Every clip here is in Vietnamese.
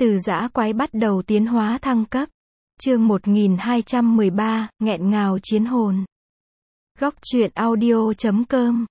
Từ dã quái bắt đầu tiến hóa thăng cấp. Chương 1213, nghẹn ngào chiến hồn. Góc truyện audio.com.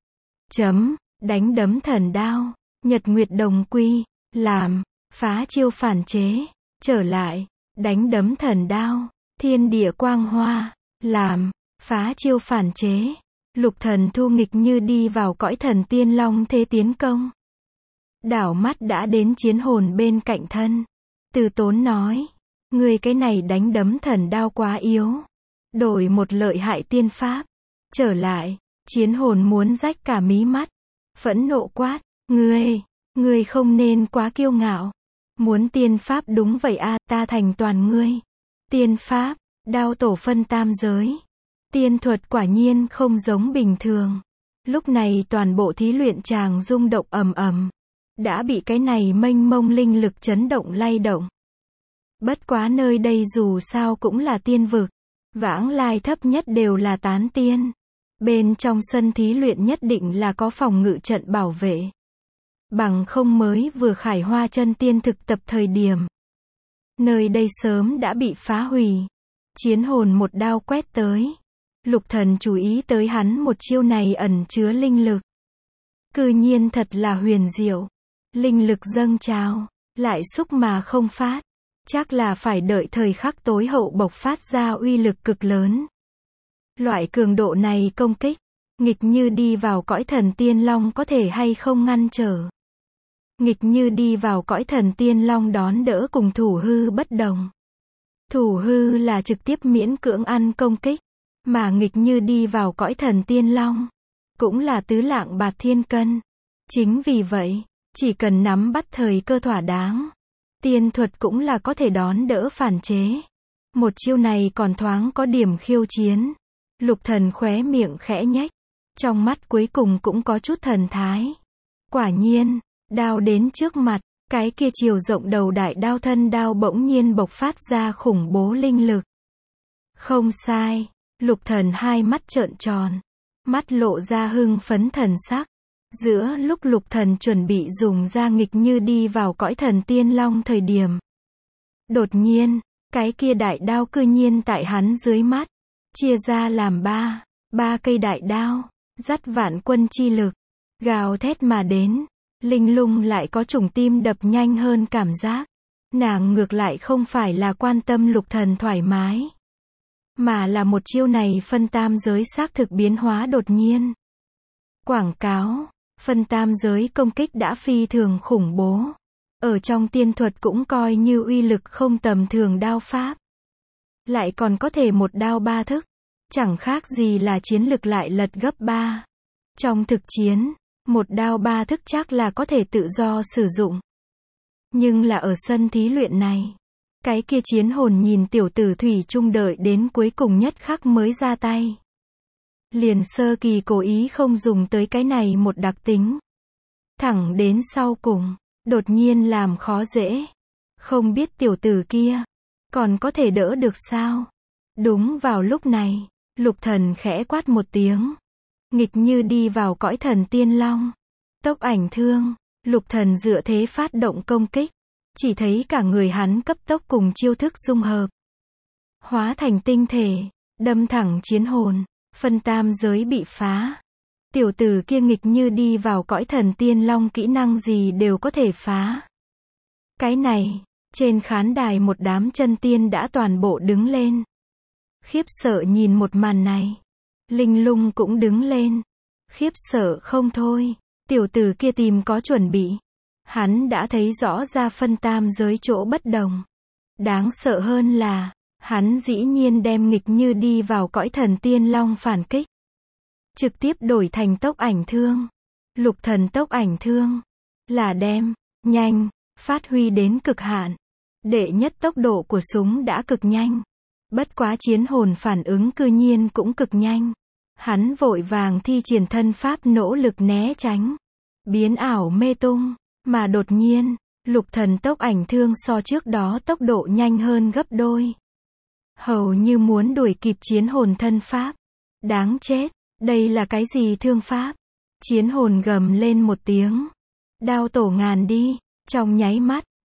Đánh đấm thần đao. Nhật Nguyệt đồng quy. Làm. Phá chiêu phản chế. Trở lại. Đánh đấm thần đao. Thiên địa quang hoa. Làm. Phá chiêu phản chế. Lục thần thu nghịch như đi vào cõi thần tiên long thế tiến công. Đảo mắt đã đến chiến hồn bên cạnh thân. Từ Tốn nói. Người cái này đánh đấm thần đao quá yếu. Đổi một lợi hại tiên pháp. Trở lại. Chiến hồn muốn rách cả mí mắt. Phẫn nộ quát. Ngươi không nên quá kiêu ngạo. Muốn tiên pháp đúng vậy a, ta thành toàn ngươi. Tiên pháp, đao tổ phân tam giới. Tiên thuật quả nhiên không giống bình thường. Lúc này toàn bộ thí luyện tràng rung động ầm ầm. Đã bị cái này mênh mông linh lực chấn động lay động. Bất quá nơi đây dù sao cũng là tiên vực. Vãng lai thấp nhất đều là tán tiên. Bên trong sân thí luyện nhất định là có phòng ngự trận bảo vệ. Bằng không mới vừa khải hoa chân tiên thực tập thời điểm. Nơi đây sớm đã bị phá hủy. Chiến hồn một đao quét tới. Lục thần chú ý tới hắn một chiêu này ẩn chứa linh lực. Cư nhiên thật là huyền diệu. Linh lực dâng trào, lại xúc mà không phát. Chắc là phải đợi thời khắc tối hậu bộc phát ra uy lực cực lớn. Loại cường độ này công kích, nghịch như đi vào cõi thần tiên long có thể hay không ngăn trở. Nghịch như đi vào cõi thần tiên long đón đỡ cùng thủ hư bất đồng. Thủ hư là trực tiếp miễn cưỡng ăn công kích, mà nghịch như đi vào cõi thần tiên long, cũng là tứ lạng bạt thiên cân. Chính vì vậy, chỉ cần nắm bắt thời cơ thỏa đáng, tiên thuật cũng là có thể đón đỡ phản chế. Một chiêu này còn thoáng có điểm khiêu chiến. Lục thần khóe miệng khẽ nhếch, trong mắt cuối cùng cũng có chút thần thái. Quả nhiên, đao đến trước mặt, cái kia chiều rộng đầu đại đao thân đao bỗng nhiên bộc phát ra khủng bố linh lực. Không sai, lục thần hai mắt trợn tròn, mắt lộ ra hưng phấn thần sắc. Giữa lúc lục thần chuẩn bị dùng ra nghịch như đi vào cõi thần tiên long thời điểm. Đột nhiên, cái kia đại đao cư nhiên tại hắn dưới mắt, chia ra làm ba cây đại đao, dắt vạn quân chi lực, gào thét mà đến. Linh Lung lại có chủng tim đập nhanh hơn cảm giác. Nàng ngược lại không phải là quan tâm lục thần thoải mái, mà là một chiêu này phân tam giới xác thực biến hóa đột nhiên. Quảng cáo, phân tam giới công kích đã phi thường khủng bố. Ở trong tiên thuật cũng coi như uy lực không tầm thường đao pháp. Lại còn có thể một đao ba thức. Chẳng khác gì là chiến lực lại lật gấp 3. Trong thực chiến, một đao ba thức chắc là có thể tự do sử dụng. Nhưng là ở sân thí luyện này, cái kia chiến hồn nhìn tiểu tử thủy chung đợi đến cuối cùng nhất khắc mới ra tay. Liền sơ kỳ cố ý không dùng tới cái này một đặc tính. Thẳng đến sau cùng, đột nhiên làm khó dễ. Không biết tiểu tử kia, còn có thể đỡ được sao? Đúng vào lúc này, lục thần khẽ quát một tiếng. Nghịch như đi vào cõi thần tiên long. Tốc ảnh thương, lục thần dựa thế phát động công kích. Chỉ thấy cả người hắn cấp tốc cùng chiêu thức dung hợp. Hóa thành tinh thể, đâm thẳng chiến hồn. Phân tam giới bị phá. Tiểu tử kia nghịch như đi vào cõi thần tiên long kỹ năng gì đều có thể phá. Cái này, trên khán đài một đám chân tiên đã toàn bộ đứng lên. Khiếp sợ nhìn một màn này. Linh Lung cũng đứng lên. Khiếp sợ không thôi. Tiểu tử kia tìm có chuẩn bị. Hắn đã thấy rõ ra phân tam giới chỗ bất đồng. Đáng sợ hơn là, hắn dĩ nhiên đem nghịch như đi vào cõi thần tiên long phản kích. Trực tiếp đổi thành tốc ảnh thương. Lục thần tốc ảnh thương. Là đem, nhanh, phát huy đến cực hạn. Đệ nhất tốc độ của súng đã cực nhanh. Bất quá chiến hồn phản ứng cư nhiên cũng cực nhanh. Hắn vội vàng thi triển thân pháp nỗ lực né tránh. Biến ảo mê tung. Mà đột nhiên, lục thần tốc ảnh thương so trước đó tốc độ nhanh hơn gấp đôi. Hầu như muốn đuổi kịp chiến hồn thân pháp. Đáng chết, đây là cái gì thương pháp? Chiến hồn gầm lên một tiếng. Đao tổ ngàn đi, trong nháy mắt,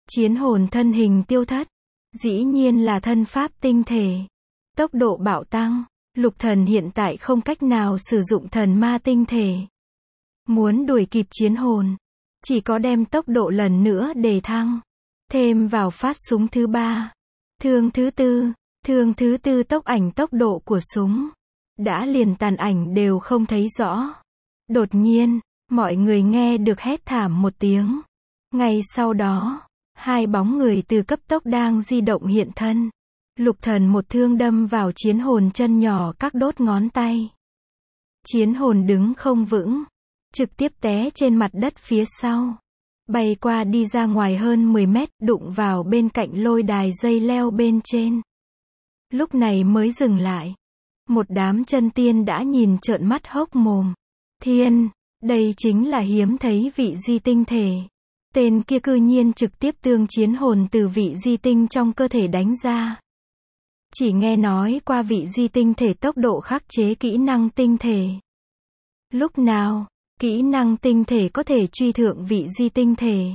Chiến hồn thân hình tiêu thất. Dĩ nhiên là thân pháp tinh thể. Tốc độ bạo tăng. Lục thần hiện tại không cách nào sử dụng thần ma tinh thể. Muốn đuổi kịp chiến hồn, chỉ có đem tốc độ lần nữa đề thăng. Thêm vào phát súng thứ 3. Thương thứ tư tốc ảnh tốc độ của súng. Đã liền tàn ảnh đều không thấy rõ. Đột nhiên, mọi người nghe được hét thảm một tiếng. Ngay sau đó, hai bóng người từ cấp tốc đang di động hiện thân. Lục thần một thương đâm vào chiến hồn chân nhỏ các đốt ngón tay. Chiến hồn đứng không vững, trực tiếp té trên mặt đất phía sau. Bay qua đi ra ngoài hơn 10 mét, đụng vào bên cạnh lôi đài dây leo bên trên. Lúc này mới dừng lại. Một đám chân tiên đã nhìn trợn mắt hốc mồm. Thiên, đây chính là hiếm thấy vị di tinh thể. Tên kia cư nhiên trực tiếp tương chiến hồn từ vị di tinh trong cơ thể đánh ra. Chỉ nghe nói qua vị di tinh thể tốc độ khắc chế kỹ năng tinh thể. Lúc nào, kỹ năng tinh thể có thể truy thượng vị di tinh thể?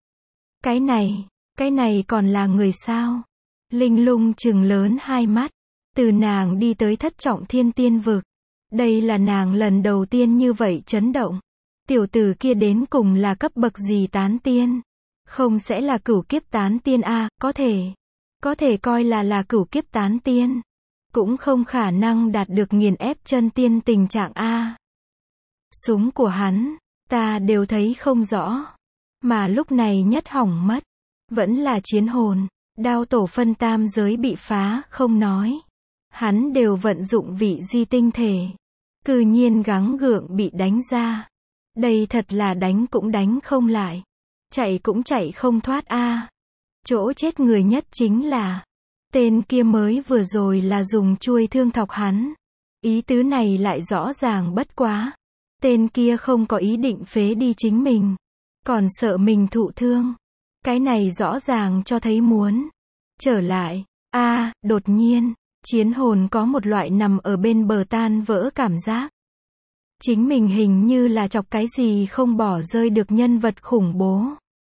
Cái này còn là người sao? Linh Lung trừng lớn hai mắt. Từ nàng đi tới thất trọng thiên tiên vực. Đây là nàng lần đầu tiên như vậy chấn động. Tiểu tử kia đến cùng là cấp bậc gì tán tiên? Không sẽ là cửu kiếp tán tiên a, có thể coi là cửu kiếp tán tiên. Cũng không khả năng đạt được nghiền ép chân tiên tình trạng a. Súng của hắn, ta đều thấy không rõ. Mà lúc này nhất hỏng mất. Vẫn là chiến hồn. Đao tổ phân tam giới bị phá, không nói. Hắn đều vận dụng vị di tinh thể. Cư nhiên gắng gượng bị đánh ra. Đây thật là đánh cũng đánh không lại. Chạy cũng chạy không thoát a. Chỗ chết người nhất chính là tên kia mới vừa rồi là dùng chuôi thương thọc hắn. Ý tứ này lại rõ ràng bất quá. Tên kia không có ý định phế đi chính mình. Còn sợ mình thụ thương. Cái này rõ ràng cho thấy muốn trở lại. Đột nhiên, chiến hồn có một loại nằm ở bên bờ tan vỡ cảm giác. Chính mình hình như là chọc cái gì không bỏ rơi được nhân vật khủng bố.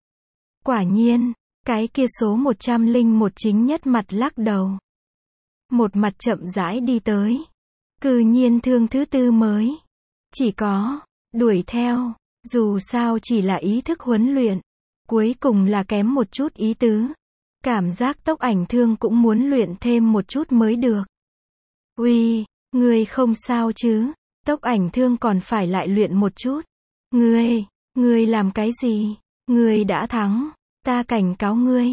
Quả nhiên, cái kia số 101 chính nhất mặt lắc đầu. Một mặt chậm rãi đi tới. Cư nhiên thương thứ 4 mới. Chỉ có, đuổi theo, dù sao chỉ là ý thức huấn luyện. Cuối cùng là kém một chút ý tứ. Cảm giác tốc ảnh thương cũng muốn luyện thêm một chút mới được. Uy, ngươi không sao chứ? Tốc ảnh thương còn phải lại luyện một chút. Ngươi làm cái gì? Ngươi đã thắng. Ta cảnh cáo ngươi.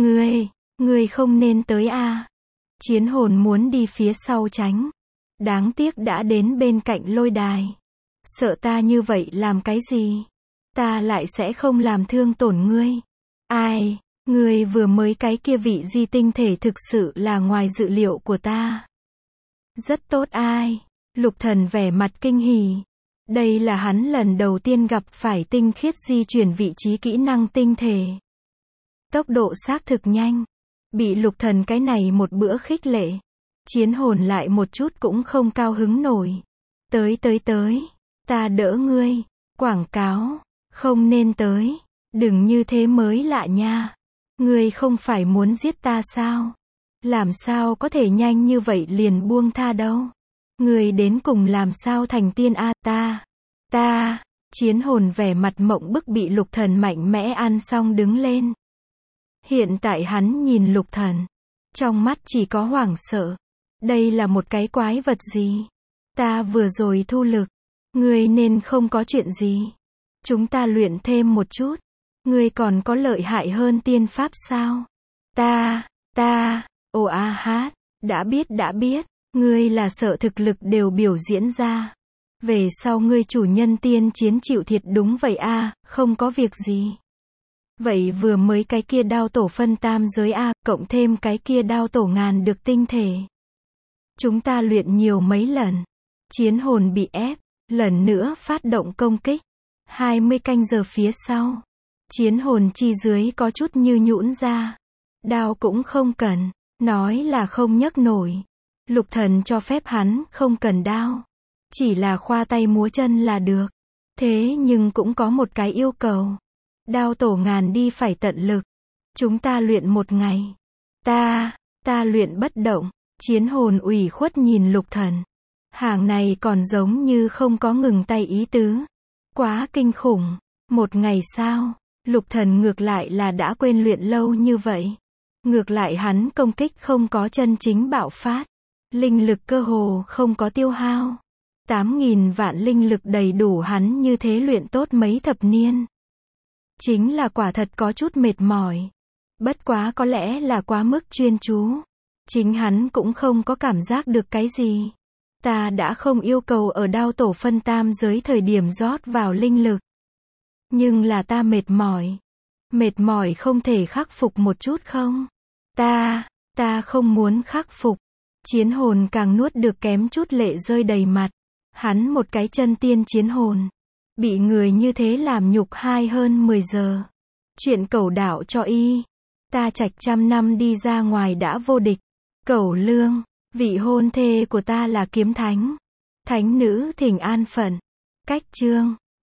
Ngươi không nên tới a. Chiến hồn muốn đi phía sau tránh. Đáng tiếc đã đến bên cạnh lôi đài. Sợ ta như vậy làm cái gì? Ta lại sẽ không làm thương tổn ngươi. Ai, ngươi vừa mới cái kia vị di tinh thể thực sự là ngoài dự liệu của ta. Rất tốt ai. Lục thần vẻ mặt kinh hỉ. Đây là hắn lần đầu tiên gặp phải tinh khiết di chuyển vị trí kỹ năng tinh thể. Tốc độ xác thực nhanh. Bị lục thần cái này một bữa khích lệ. Chiến hồn lại một chút cũng không cao hứng nổi. Tới. Ta đỡ ngươi. Quảng cáo. Không nên tới. Đừng như thế mới lạ nha. Ngươi không phải muốn giết ta sao? Làm sao có thể nhanh như vậy liền buông tha đâu? Ngươi đến cùng làm sao thành tiên a? Ta. Chiến hồn vẻ mặt mộng bức bị lục thần mạnh mẽ ăn xong đứng lên. Hiện tại hắn nhìn lục thần. Trong mắt chỉ có hoảng sợ. Đây là một cái quái vật gì? Ta vừa rồi thu lực. Ngươi nên không có chuyện gì. Chúng ta luyện thêm một chút. Ngươi còn có lợi hại hơn tiên pháp sao? Ồ hát. Đã biết. Ngươi là sợ thực lực đều biểu diễn ra. Về sau ngươi chủ nhân tiên chiến chịu thiệt đúng vậy a, không có việc gì. Vậy vừa mới cái kia đao tổ phân tam giới a, cộng thêm cái kia đao tổ ngàn được tinh thể. Chúng ta luyện nhiều mấy lần. Chiến hồn bị ép, lần nữa phát động công kích. 20 canh giờ phía sau. Chiến hồn chi dưới có chút như nhũn ra. Đao cũng không cần, nói là không nhấc nổi. Lục thần cho phép hắn không cần đao. Chỉ là khoa tay múa chân là được. Thế nhưng cũng có một cái yêu cầu. Đao tổ ngàn đi phải tận lực. Chúng ta luyện một ngày. Ta luyện bất động. Chiến hồn ủy khuất nhìn Lục Thần. Hàng này còn giống như không có ngừng tay ý tứ. Quá kinh khủng. Một ngày sao? Lục Thần ngược lại là đã quên luyện lâu như vậy. Ngược lại hắn công kích không có chân chính bạo phát. Linh lực cơ hồ không có tiêu hao. 8.000 vạn linh lực đầy đủ hắn như thế luyện tốt mấy thập niên. Chính là quả thật có chút mệt mỏi. Bất quá có lẽ là quá mức chuyên chú. Chính hắn cũng không có cảm giác được cái gì. Ta đã không yêu cầu ở đao tổ phân tam giới thời điểm rót vào linh lực. Nhưng là ta mệt mỏi. Mệt mỏi không thể khắc phục một chút không? Ta không muốn khắc phục. Chiến hồn càng nuốt được kém chút lệ rơi đầy mặt. Hắn một cái chân tiên chiến hồn. Bị người như thế làm nhục hơn 10 giờ. Chuyện cẩu đạo cho y. Ta Trạch 100 năm đi ra ngoài đã vô địch. Cẩu Lương, vị hôn thê của ta là kiếm thánh. Thánh nữ thỉnh an phận. Cách chương.